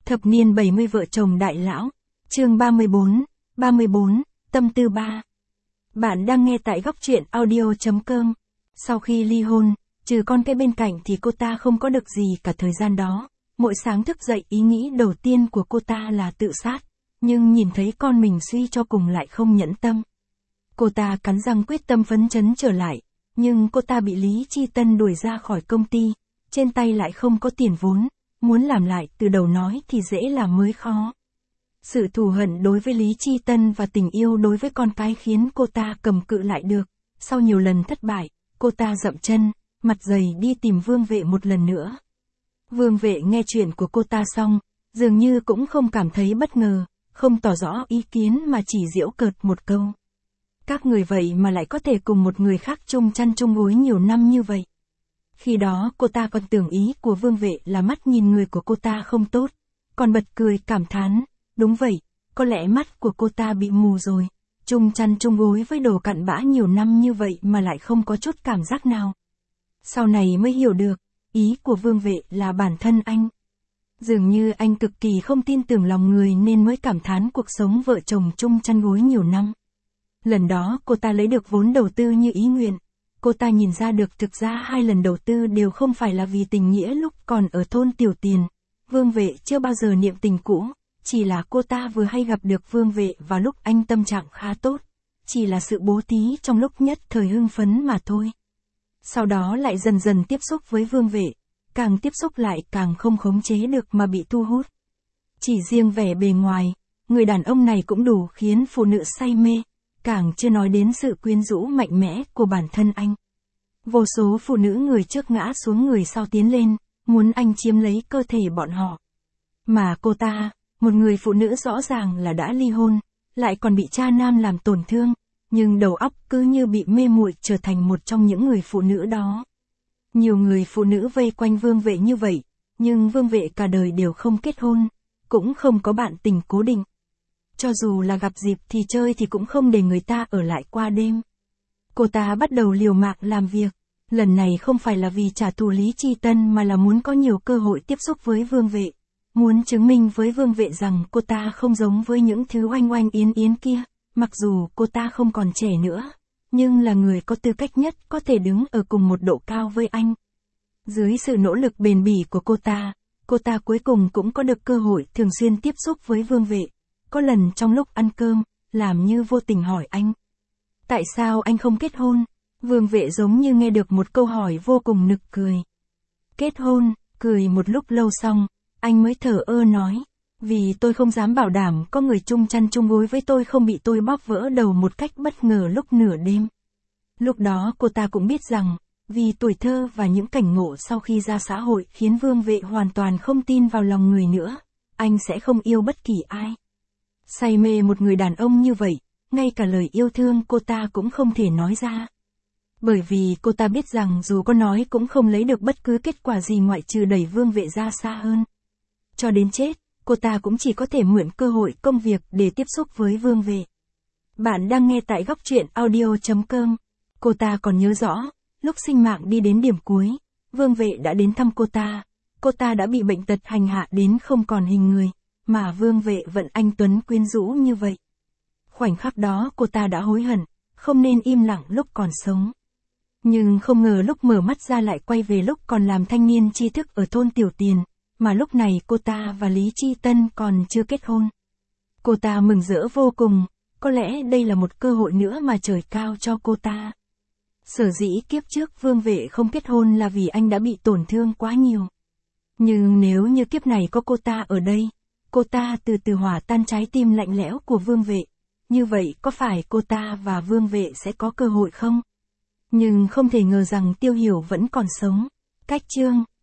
Thập niên 70 vợ chồng đại lão. Chương 34, tâm tư 3. Bạn đang nghe tại góc truyện audio.com. Sau khi ly hôn, trừ con cái bên cạnh thì cô ta không có được gì cả thời gian đó. Mỗi sáng thức dậy ý nghĩ đầu tiên của cô ta là tự sát. Nhưng nhìn thấy con mình suy cho cùng lại không nhẫn tâm. Cô ta cắn răng quyết tâm phấn chấn trở lại. Nhưng cô ta bị Lý Chi Tân đuổi ra khỏi công ty. Trên tay lại không có tiền vốn. Muốn làm lại từ đầu nói thì dễ làm mới khó. Sự thù hận đối với Lý Chi Tân và tình yêu đối với con cái khiến cô ta cầm cự lại được. Sau nhiều lần thất bại, cô ta dậm chân, mặt dày đi tìm Vương Vệ một lần nữa. Vương Vệ nghe chuyện của cô ta xong, dường như cũng không cảm thấy bất ngờ, không tỏ rõ ý kiến mà chỉ giễu cợt một câu. Các người vậy mà lại có thể cùng một người khác chung chăn chung gối nhiều năm như vậy. Khi đó cô ta còn tưởng ý của Vương Vệ là mắt nhìn người của cô ta không tốt, còn bật cười cảm thán, đúng vậy, có lẽ mắt của cô ta bị mù rồi, chung chăn chung gối với đồ cặn bã nhiều năm như vậy mà lại không có chút cảm giác nào. Sau này mới hiểu được, ý của Vương Vệ là bản thân anh. Dường như anh cực kỳ không tin tưởng lòng người nên mới cảm thán cuộc sống vợ chồng chung chăn gối nhiều năm. Lần đó cô ta lấy được vốn đầu tư như ý nguyện. Cô ta nhìn ra được thực ra hai lần đầu tư đều không phải là vì tình nghĩa lúc còn ở thôn Tiểu Tiền. Vương Vệ chưa bao giờ niệm tình cũ, chỉ là cô ta vừa hay gặp được Vương Vệ vào lúc anh tâm trạng khá tốt. Chỉ là sự bố thí trong lúc nhất thời hưng phấn mà thôi. Sau đó lại dần dần tiếp xúc với Vương Vệ, càng tiếp xúc lại càng không khống chế được mà bị thu hút. Chỉ riêng vẻ bề ngoài, người đàn ông này cũng đủ khiến phụ nữ say mê. Càng chưa nói đến sự quyến rũ mạnh mẽ của bản thân anh. Vô số phụ nữ người trước ngã xuống người sau tiến lên, muốn anh chiếm lấy cơ thể bọn họ. Mà cô ta, một người phụ nữ rõ ràng là đã ly hôn, lại còn bị cha nam làm tổn thương, nhưng đầu óc cứ như bị mê muội trở thành một trong những người phụ nữ đó. Nhiều người phụ nữ vây quanh Vương Vệ như vậy, nhưng Vương Vệ cả đời đều không kết hôn, cũng không có bạn tình cố định. Cho dù là gặp dịp thì chơi thì cũng không để người ta ở lại qua đêm. Cô ta bắt đầu liều mạng làm việc. Lần này không phải là vì trả thù Lý Chi Tân mà là muốn có nhiều cơ hội tiếp xúc với Vương Vệ. Muốn chứng minh với Vương Vệ rằng cô ta không giống với những thứ oanh oanh yến yến kia. Mặc dù cô ta không còn trẻ nữa, nhưng là người có tư cách nhất có thể đứng ở cùng một độ cao với anh. Dưới sự nỗ lực bền bỉ của cô ta cuối cùng cũng có được cơ hội thường xuyên tiếp xúc với Vương Vệ. Có lần trong lúc ăn cơm, làm như vô tình hỏi anh. Tại sao anh không kết hôn? Vương Vệ giống như nghe được một câu hỏi vô cùng nực cười. Kết hôn, cười một lúc lâu xong, anh mới thở ơ nói. Vì tôi không dám bảo đảm có người chung chăn chung gối với tôi không bị tôi bóp vỡ đầu một cách bất ngờ lúc nửa đêm. Lúc đó cô ta cũng biết rằng, vì tuổi thơ và những cảnh ngộ sau khi ra xã hội khiến Vương Vệ hoàn toàn không tin vào lòng người nữa. Anh sẽ không yêu bất kỳ ai. Say mê một người đàn ông như vậy, ngay cả lời yêu thương cô ta cũng không thể nói ra. Bởi vì cô ta biết rằng dù có nói cũng không lấy được bất cứ kết quả gì ngoại trừ đẩy Vương Vệ ra xa hơn. Cho đến chết, cô ta cũng chỉ có thể mượn cơ hội công việc để tiếp xúc với Vương Vệ. Bạn đang nghe tại góc truyện audio.com. Cô ta còn nhớ rõ, lúc sinh mạng đi đến điểm cuối, Vương Vệ đã đến thăm cô ta. Cô ta đã bị bệnh tật hành hạ đến không còn hình người. Mà Vương Vệ vẫn anh tuấn quyến rũ như vậy. Khoảnh khắc đó cô ta đã hối hận, không nên im lặng lúc còn sống. Nhưng không ngờ lúc mở mắt ra lại quay về lúc còn làm thanh niên tri thức ở thôn Tiểu Tiền, mà lúc này cô ta và Lý Chi Tân còn chưa kết hôn. Cô ta mừng rỡ vô cùng, có lẽ đây là một cơ hội nữa mà trời cao cho cô ta. Sở dĩ kiếp trước Vương Vệ không kết hôn là vì anh đã bị tổn thương quá nhiều. Nhưng nếu như kiếp này có cô ta ở đây, cô ta từ từ hòa tan trái tim lạnh lẽo của Vương Vệ. Như vậy có phải cô ta và Vương Vệ sẽ có cơ hội không? Nhưng không thể ngờ rằng Tiêu Hiểu vẫn còn sống. Cách chương